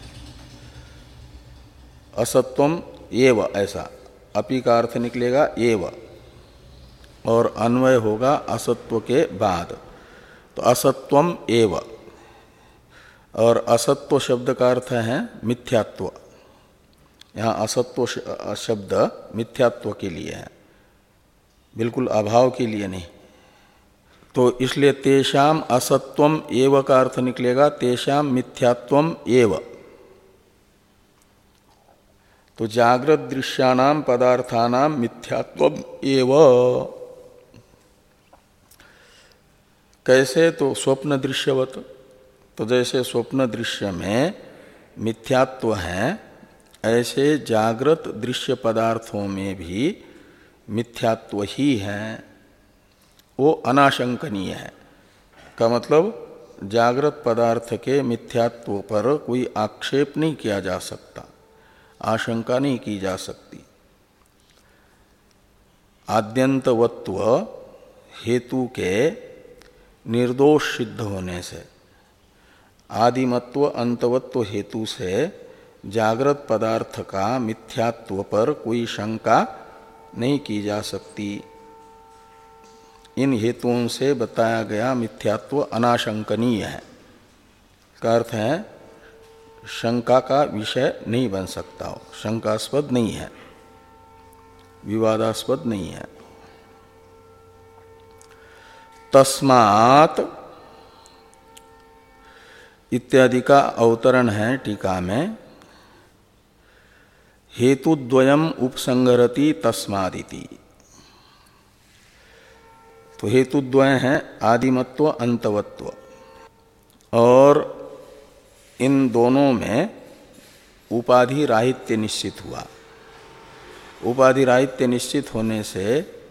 असत्वम एव, ऐसा अपि का अर्थ निकलेगा एव और अन्वय होगा असत्व के बाद, तो असत्वम एव। और असत्व शब्द का अर्थ है मिथ्यात्व। यहाँ असत्व शब्द मिथ्यात्व के लिए है, बिल्कुल अभाव के लिए नहीं। तो इसलिए तेषाम असत्वम एव का अर्थ निकलेगा तेषाम मिथ्यात्वम एव। तो जागृत दृश्यानाम पदार्थानाम मिथ्यात्वम एव। कैसे? तो स्वप्न दृश्यवत, तो जैसे स्वप्न दृश्य में मिथ्यात्व है, ऐसे जागृत दृश्य पदार्थों में भी मिथ्यात्व ही है, वो अनाशंकनीय है। का मतलब जागृत पदार्थ के मिथ्यात्व पर कोई आक्षेप नहीं किया जा सकता, आशंका नहीं की जा सकती। आद्यंतवत्व हेतु के निर्दोष सिद्ध होने से, आदिमत्व अंतवत्व हेतु से जागृत पदार्थ का मिथ्यात्व पर कोई शंका नहीं की जा सकती। इन हेतुओं से बताया गया मिथ्यात्व अनाशंकनीय है। का अर्थ है शंका का विषय नहीं बन सकता हो, शंकास्पद नहीं है, विवादास्पद नहीं है। तस्मात् इत्यादि का अवतरण है टीका में, हेतुद्वयम् उपसंहरति तस्मादिति। तो हेतुद्वय है आदिमत्व अंतवत्व, और इन दोनों में उपाधि राहित्य निश्चित हुआ। उपाधि राहित्य निश्चित होने से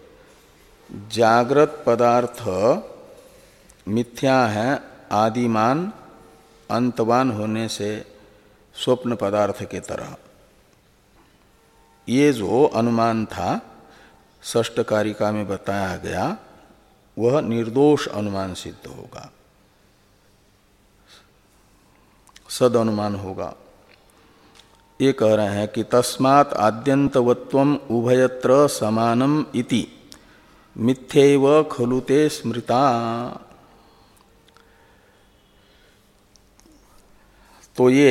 जागृत पदार्थ मिथ्या है आदिमान अंतवान होने से स्वप्न पदार्थ के तरह। ये जो अनुमान था षष्ठ कारिका में बताया गया, वह निर्दोष अनुमान सिद्ध होगा, सद अनुमान होगा। ये कह रहे हैं कि तस्मात् आद्यंतवत्वम उभयत्र समानम इति मिथ्यैव खलुते स्मृता। तो ये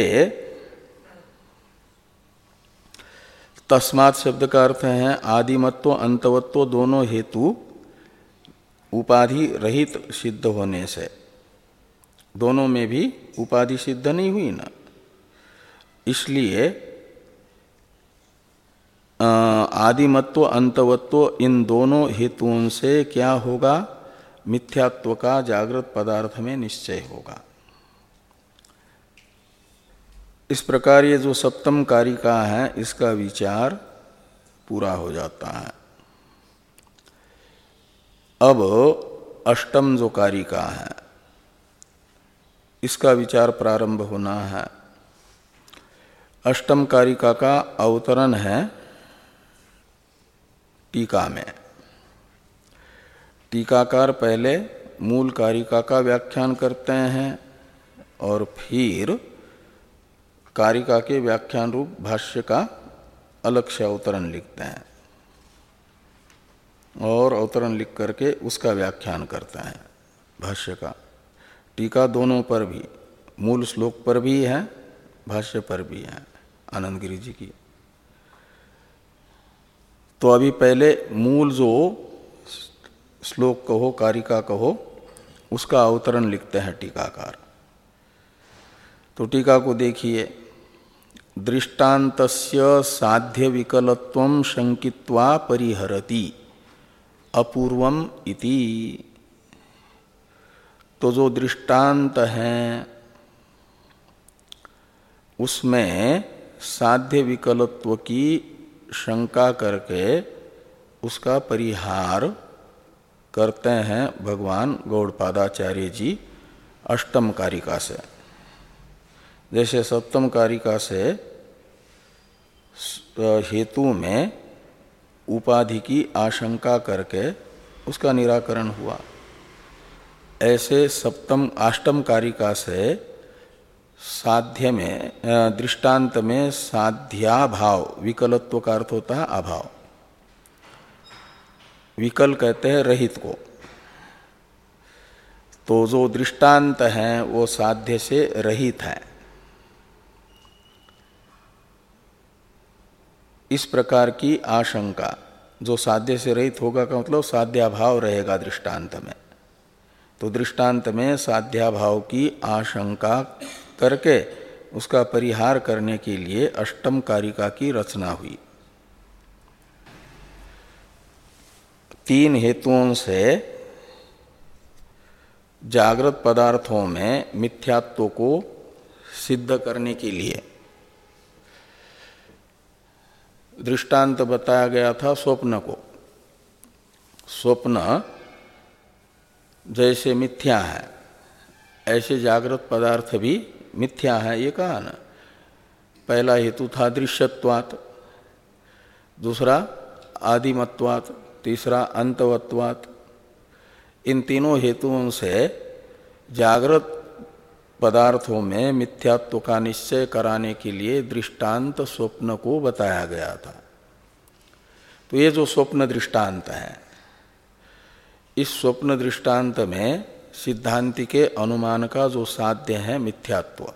तस्मात् शब्द का अर्थ है आदिमत्व अंतवत्व दोनों हेतु उपाधि रहित सिद्ध होने से, दोनों में भी उपाधि सिद्ध नहीं हुई ना, इसलिए आदिमत्व अंतवत्व इन दोनों हेतुओं से क्या होगा, मिथ्यात्व का जागृत पदार्थ में निश्चय होगा। इस प्रकार ये जो सप्तम कारिका है इसका विचार पूरा हो जाता है। अब अष्टम जो कारिका है इसका विचार प्रारंभ होना है। अष्टम कारिका का अवतरण है टीका में। टीकाकार पहले मूल कारिका का व्याख्यान करते हैं और फिर कारिका के व्याख्यान रूप भाष्य का अलग से अवतरण लिखते हैं और अवतरण लिख करके उसका व्याख्यान करते हैं भाष्य का। टीका दोनों पर भी, मूल श्लोक पर भी है, भाष्य पर भी है आनंद गिरि जी की। तो अभी पहले मूल जो श्लोक कहो कारिका कहो उसका अवतरण लिखते हैं टीकाकार। तो टीका को देखिए, दृष्टान्तस्य साध्य विकलत्वं शंकित्वा परिहरति अपूर्वम इति। तो जो दृष्टांत है उसमें साध्य विकलत्व की शंका करके उसका परिहार करते हैं भगवान गौड़पादाचार्य जी अष्टम कारिका से। जैसे सप्तम कारिका से हेतु में उपाधि की आशंका करके उसका निराकरण हुआ, ऐसे सप्तम अष्टम कारिका से साध्य में दृष्टांत में साध्याभाव, विकलत्व का अर्थ होता है अभाव, विकल कहते हैं रहित को। तो जो दृष्टांत है वो साध्य से रहित है, इस प्रकार की आशंका। जो साध्य से रहित होगा का मतलब साध्याभाव रहेगा दृष्टांत में। तो दृष्टांत में साध्याभाव की आशंका करके उसका परिहार करने के लिए अष्टम कारिका की रचना हुई। तीन हेतुओं से जागृत पदार्थों में मिथ्यात्व को सिद्ध करने के लिए दृष्टांत बताया गया था स्वप्न को। स्वप्न जैसे मिथ्या है ऐसे जागृत पदार्थ भी मिथ्या है, ये कहा ना। पहला हेतु था दृश्यत्वात्, दूसरा आदिमत्वात्, तीसरा अंतवत्वात्। इन तीनों हेतुओं से जागृत पदार्थों में मिथ्यात्व का निश्चय कराने के लिए दृष्टांत स्वप्न को बताया गया था। तो ये जो स्वप्न दृष्टांत है, इस स्वप्न दृष्टांत में सिद्धांति के अनुमान का जो साध्य है मिथ्यात्व,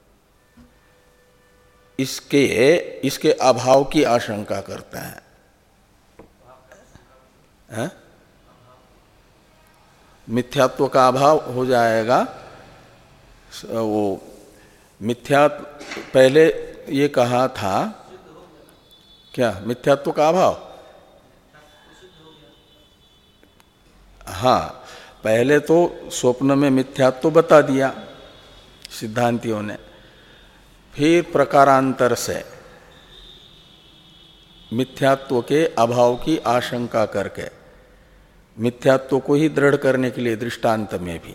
इसके इसके अभाव की आशंका करते हैं, है? मिथ्यात्व का अभाव हो जाएगा। वो मिथ्यात्व पहले ये कहा था क्या, मिथ्यात्व का अभाव। हाँ, पहले तो स्वप्न में मिथ्यात्व बता दिया सिद्धांतियों ने, फिर प्रकारांतर से मिथ्यात्व के अभाव की आशंका करके मिथ्यात्व को ही दृढ़ करने के लिए दृष्टांत में भी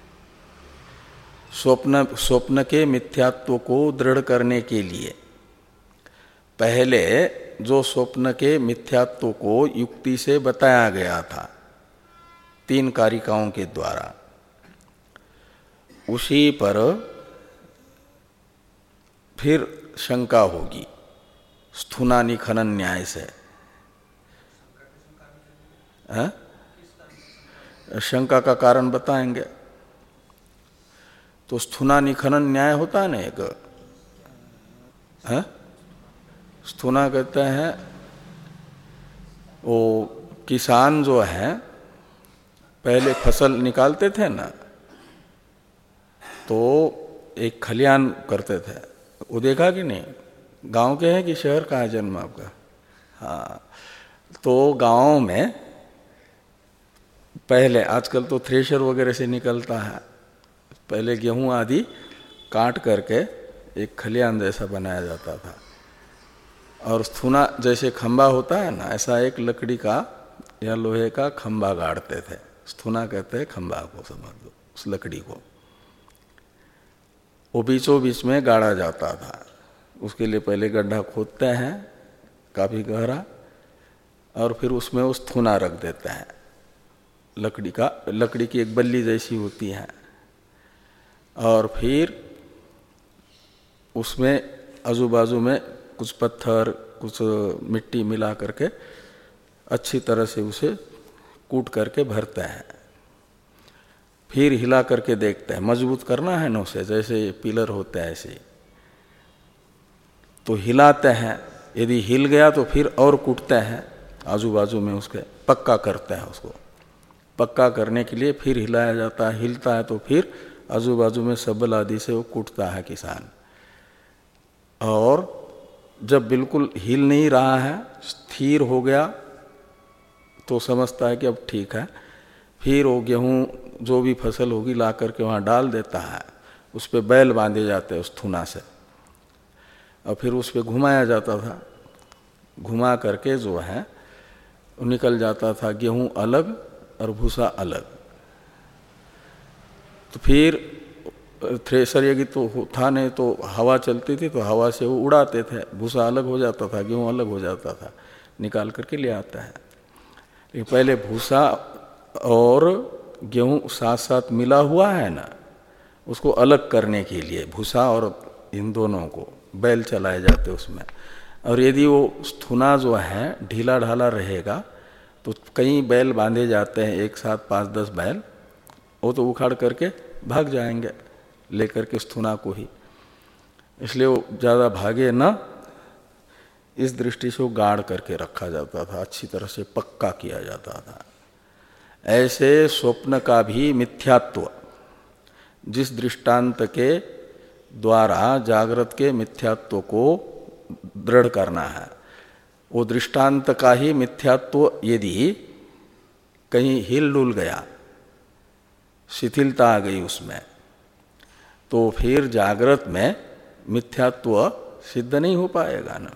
स्वप्न स्वप्न के मिथ्यात्व को दृढ़ करने के लिए पहले जो स्वप्न के मिथ्यात्व को युक्ति से बताया गया था तीन कारिकाओं के द्वारा, उसी पर फिर शंका होगी स्थूनानि खनन न्याय से। है? शंका का कारण बताएंगे। तो स्थूनानि खनन न्याय होता है ना एक, है? स्थूना कहते हैं वो किसान जो है पहले फसल निकालते थे ना, तो एक खलियान करते थे, वो देखा कि नहीं? गांव के हैं कि शहर का है जन्म आपका? हाँ, तो गांव में पहले, आजकल तो थ्रेशर वगैरह से निकलता है, पहले गेहूं आदि काट करके एक खलियान जैसा बनाया जाता था, और स्थूना जैसे खंबा होता है ना, ऐसा एक लकड़ी का या लोहे का खंबा गाड़ते थे। स्थूना कहते हैं खंबा को, समझ लो उस लकड़ी को। वो बीचों बीच में गाड़ा जाता था। उसके लिए पहले गड्ढा खोदते हैं काफी गहरा, और फिर उसमें उस थुना रख देते हैं, लकड़ी का, लकड़ी की एक बल्ली जैसी होती है, और फिर उसमें आजू बाजू में कुछ पत्थर कुछ मिट्टी मिला करके अच्छी तरह से उसे कूट करके भरते हैं। फिर हिला करके देखते हैं, मजबूत करना है ना उसे, जैसे पिलर होते हैं ऐसे, तो हिलाते हैं। यदि हिल गया तो फिर और कूटते हैं आजू बाजू में, उसके पक्का करते हैं। उसको पक्का करने के लिए फिर हिलाया जाता है, हिलता है तो फिर आजू बाजू में सबल आदि से वो कूटता है किसान। और जब बिल्कुल हिल नहीं रहा है, स्थिर हो गया, तो समझता है कि अब ठीक है। फिर वो गेहूँ जो भी फसल होगी ला करके वहाँ डाल देता है, उस पर बैल बांधे जाते हैं उस थुना से, और फिर उस पर घुमाया जाता था। घुमा करके जो है निकल जाता था गेहूँ अलग और भूसा अलग। तो फिर थ्रेसर यदि तो था नहीं तो हवा चलती थी, तो हवा से वो उड़ाते थे, भूसा अलग हो जाता था, गेहूँ अलग हो जाता था, निकाल करके ले आता है। लेकिन पहले भूसा और गेहूँ साथ साथ मिला हुआ है ना, उसको अलग करने के लिए भूसा और इन दोनों को बैल चलाए जाते उसमें। और यदि वो थुना जो है ढीला ढाला रहेगा तो कई बैल बांधे जाते हैं, एक साथ पाँच दस बैल, वो तो उखाड़ करके भाग जाएंगे लेकर के उस थुना को ही, इसलिए वो ज़्यादा भागे न, इस दृष्टि से वो गाड़ करके रखा जाता था, अच्छी तरह से पक्का किया जाता था। ऐसे स्वप्न का भी मिथ्यात्व जिस दृष्टांत के द्वारा जागृत के मिथ्यात्व को दृढ़ करना है, वो दृष्टांत का ही मिथ्यात्व यदि कहीं हिल डुल गया, शिथिलता आ गई उसमें, तो फिर जागृत में मिथ्यात्व सिद्ध नहीं हो पाएगा ना।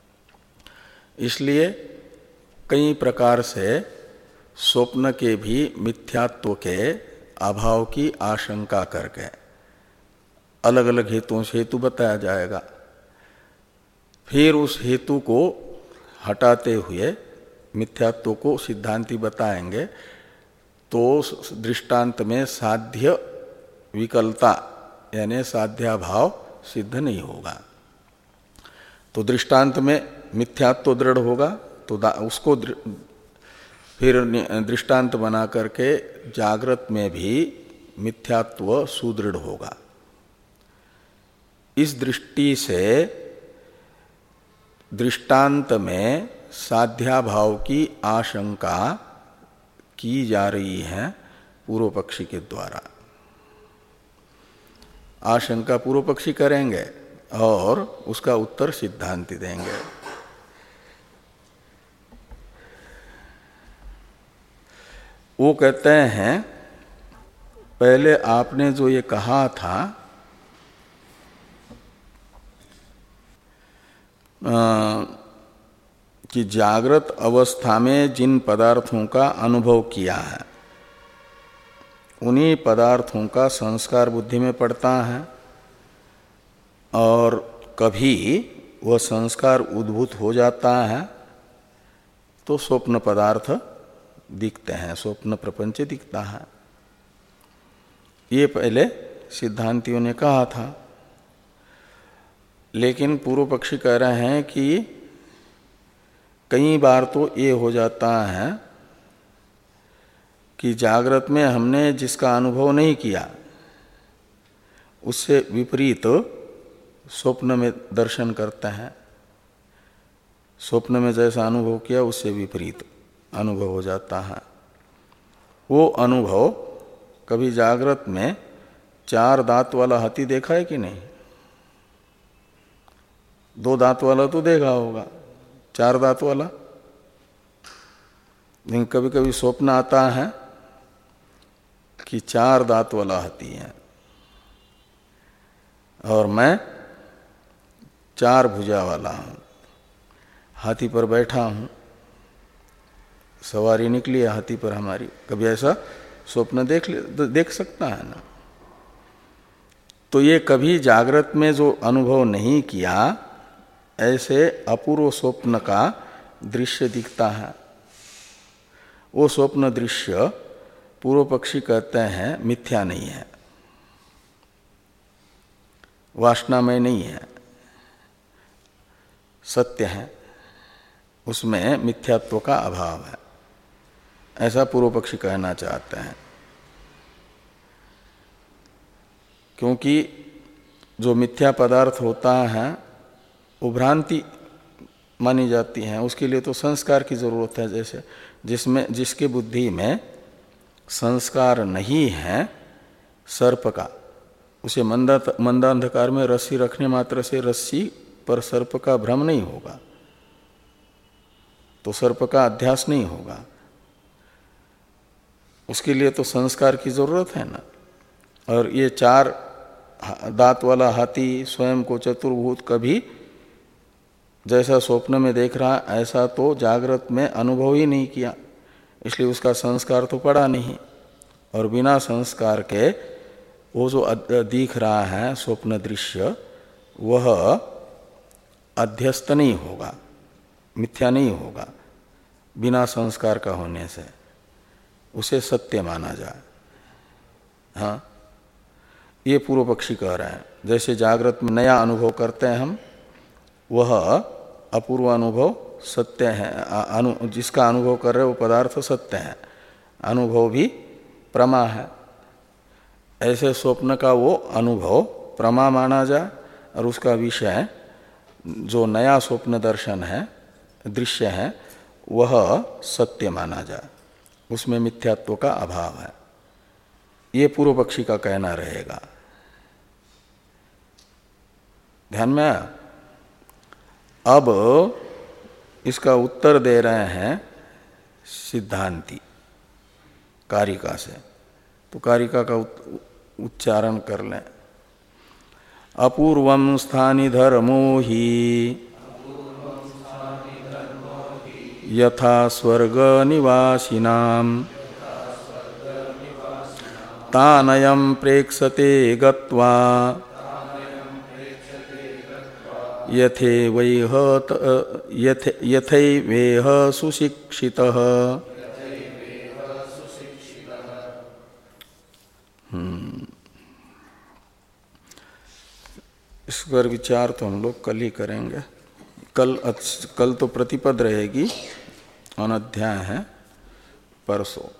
इसलिए कई प्रकार से स्वप्न के भी मिथ्यात्व के अभाव की आशंका करके अलग अलग हेतुओं से हेतु बताया जाएगा। फिर उस हेतु को हटाते हुए मिथ्यात्व को सिद्धांती बताएंगे, तो दृष्टांत में साध्य विकलता यानी साध्याभाव सिद्ध नहीं होगा। तो दृष्टांत में मिथ्यात्व दृढ़ होगा तो उसको फिर दृष्टांत बना करके जागृत में भी मिथ्यात्व सुदृढ़ होगा। इस दृष्टि से दृष्टांत में साध्याभाव की आशंका की जा रही है पूर्व पक्षी के द्वारा। आशंका पूर्व पक्षी करेंगे और उसका उत्तर सिद्धांति देंगे। वो कहते हैं पहले आपने जो ये कहा था आ, कि जागृत अवस्था में जिन पदार्थों का अनुभव किया है उन्हीं पदार्थों का संस्कार बुद्धि में पड़ता है, और कभी वह संस्कार उद्भूत हो जाता है तो स्वप्न पदार्थ दिखते हैं, स्वप्न प्रपंच दिखता है। ये पहले सिद्धांतियों ने कहा था। लेकिन पूर्व पक्षी कह रहे हैं कि कई बार तो ये हो जाता है कि जागृत में हमने जिसका अनुभव नहीं किया उससे विपरीत स्वप्न में दर्शन करते हैं। स्वप्न में जैसा अनुभव किया उससे विपरीत अनुभव हो जाता है। वो अनुभव कभी जागृत में चार दांत वाला हाथी देखा है कि नहीं? दो दांत वाला तो देखा होगा, चार दांत वाला? लेकिन कभी कभी स्वप्न आता है कि चार दांत वाला हाथी है और मैं चार भुजा वाला हूं, हाथी पर बैठा हूं, सवारी निकली है हाथी पर हमारी। कभी ऐसा स्वप्न देख ले देख सकता है ना? तो ये कभी जागृत में जो अनुभव नहीं किया ऐसे अपूर्व स्वप्न का दृश्य दिखता है। वो स्वप्न दृश्य पूर्व पक्षी कहते हैं मिथ्या नहीं है, वासनामय नहीं है, सत्य है, उसमें मिथ्यात्व का अभाव है, ऐसा पूर्व पक्षी कहना चाहते हैं। क्योंकि जो मिथ्या पदार्थ होता है वो भ्रांति मानी जाती है, उसके लिए तो संस्कार की जरूरत है। जैसे जिसमें जिसके बुद्धि में संस्कार नहीं है सर्प का, उसे मंदा मंदांधकार में रस्सी रखने मात्र से रस्सी पर सर्प का भ्रम नहीं होगा, तो सर्प का अध्यास नहीं होगा, उसके लिए तो संस्कार की जरूरत है ना। और ये चार दांत वाला हाथी स्वयं को चतुर्भुज कभी जैसा स्वप्न में देख रहा ऐसा तो जागृत में अनुभव ही नहीं किया, इसलिए उसका संस्कार तो पड़ा नहीं। और बिना संस्कार के वो जो दिख रहा है स्वप्न दृश्य वह अध्यस्त नहीं होगा, मिथ्या नहीं होगा, बिना संस्कार का होने से उसे सत्य माना जाए। हाँ, ये पूर्व पक्षी कह रहे हैं। जैसे जागृत में नया अनुभव करते हैं हम, वह अपूर्व अनुभव सत्य है, अनु जिसका अनुभव कर रहे वो पदार्थ सत्य है, अनुभव भी प्रमा है। ऐसे स्वप्न का वो अनुभव प्रमा माना जाए और उसका विषय जो नया स्वप्न दर्शन है, दृश्य है, वह सत्य माना जाए, उसमें मिथ्यात्व का अभाव है। ये पूर्व पक्षी का कहना रहेगा। ध्यान में आया? अब इसका उत्तर दे रहे हैं सिद्धांती कारिका से, तो कारिका का उच्चारण कर लें। अपूर्वं स्थानि धर्मो हि यथा स्वर्ग निवासिनां तानयं प्रेक्षते गत्वा यथैवेह यथैवेह सुशिक्षितः। हम्म इस पर विचार तो हम लोग कल ही करेंगे। कल कल तो प्रतिपद रहेगी, अनध्याय है परसों।